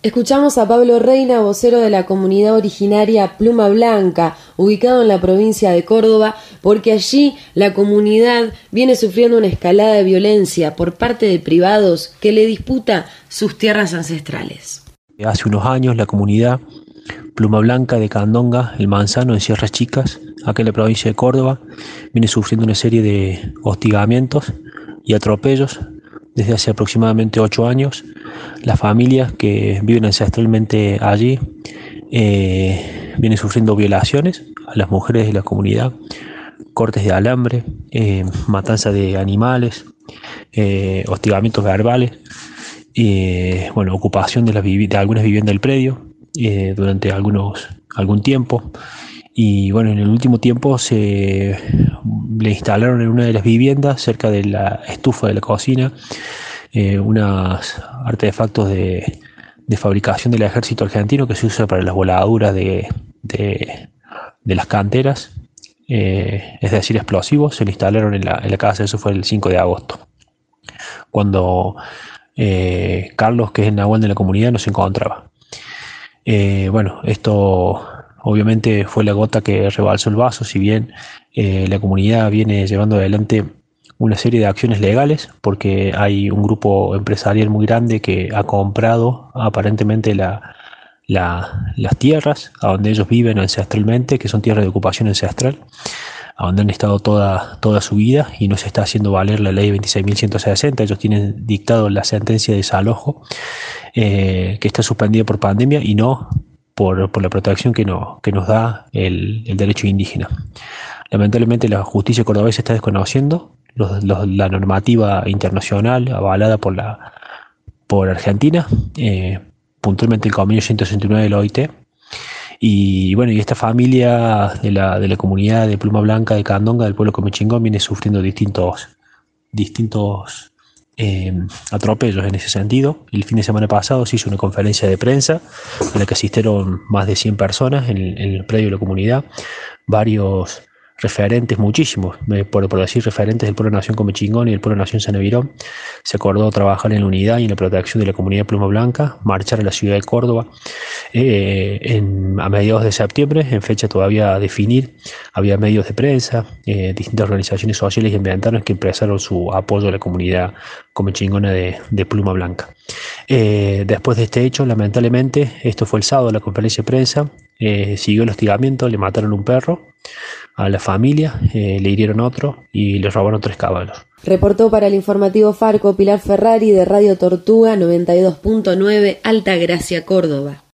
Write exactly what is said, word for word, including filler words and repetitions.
Escuchamos a Pablo Reina, vocero de la comunidad originaria Pluma Blanca, ubicado en la provincia de Córdoba, porque allí la comunidad viene sufriendo una escalada de violencia por parte de privados que le disputa sus tierras ancestrales. Hace unos años la comunidad Pluma Blanca de Candonga, El Manzano, en Sierras Chicas, acá en la provincia de Córdoba, viene sufriendo una serie de hostigamientos y atropellos desde hace aproximadamente ocho años. Las familias que viven ancestralmente allí eh, vienen sufriendo violaciones a las mujeres de la comunidad, cortes de alambre, eh, matanza de animales, eh, hostigamientos verbales, eh, bueno, ocupación de, las vivi- de algunas viviendas del predio eh, durante algunos, algún tiempo. Y bueno, en el último tiempo se le instalaron en una de las viviendas, cerca de la estufa de la cocina, eh, unos artefactos de, de fabricación del ejército argentino que se usa para las voladuras de, de, de las canteras, eh, es decir, explosivos. Se le instalaron en la, en la casa. Eso fue el cinco de agosto, cuando eh, Carlos, que es el nahual de la comunidad, no se encontraba. Eh, bueno, esto obviamente fue la gota que rebalsó el vaso. Si bien eh, la comunidad viene llevando adelante una serie de acciones legales, porque hay un grupo empresarial muy grande que ha comprado aparentemente la, la, las tierras a donde ellos viven ancestralmente, que son tierras de ocupación ancestral, a donde han estado toda, toda su vida, y no se está haciendo valer la ley veintiséis mil ciento sesenta. Ellos tienen dictado la sentencia de desalojo, eh, que está suspendida por pandemia y no por, por la protección que, no, que nos da el, el derecho indígena. Lamentablemente la justicia cordobesa está desconociendo los, los, la normativa internacional avalada por, la, por Argentina, eh, puntualmente el convenio ciento sesenta y nueve de la O I T. Y bueno, y esta familia de la, de la comunidad de Pluma Blanca de Candonga, del pueblo comechingón, viene sufriendo distintos, distintos eh, atropellos en ese sentido. El fin de semana pasado se hizo una conferencia de prensa en la que asistieron más de cien personas en, en el predio de la comunidad, varios referentes, muchísimos, por, por decir referentes del pueblo nación Comechingón y del pueblo nación San Evirón. Se acordó trabajar en la unidad y en la protección de la comunidad Pluma Blanca, marchar a la ciudad de Córdoba eh, en, a mediados de septiembre, en fecha todavía a definir. Había medios de prensa, eh, distintas organizaciones sociales y ambientales que expresaron su apoyo a la comunidad comechingona de, de Pluma Blanca. Eh, después de este hecho, lamentablemente, esto fue el sábado, la conferencia de prensa, eh, siguió el hostigamiento. Le mataron un perro a la familia, eh, le hirieron otro y le robaron tres caballos. Reportó para el informativo Farco Pilar Ferrari de Radio Tortuga noventa y dos punto nueve Altagracia, Córdoba.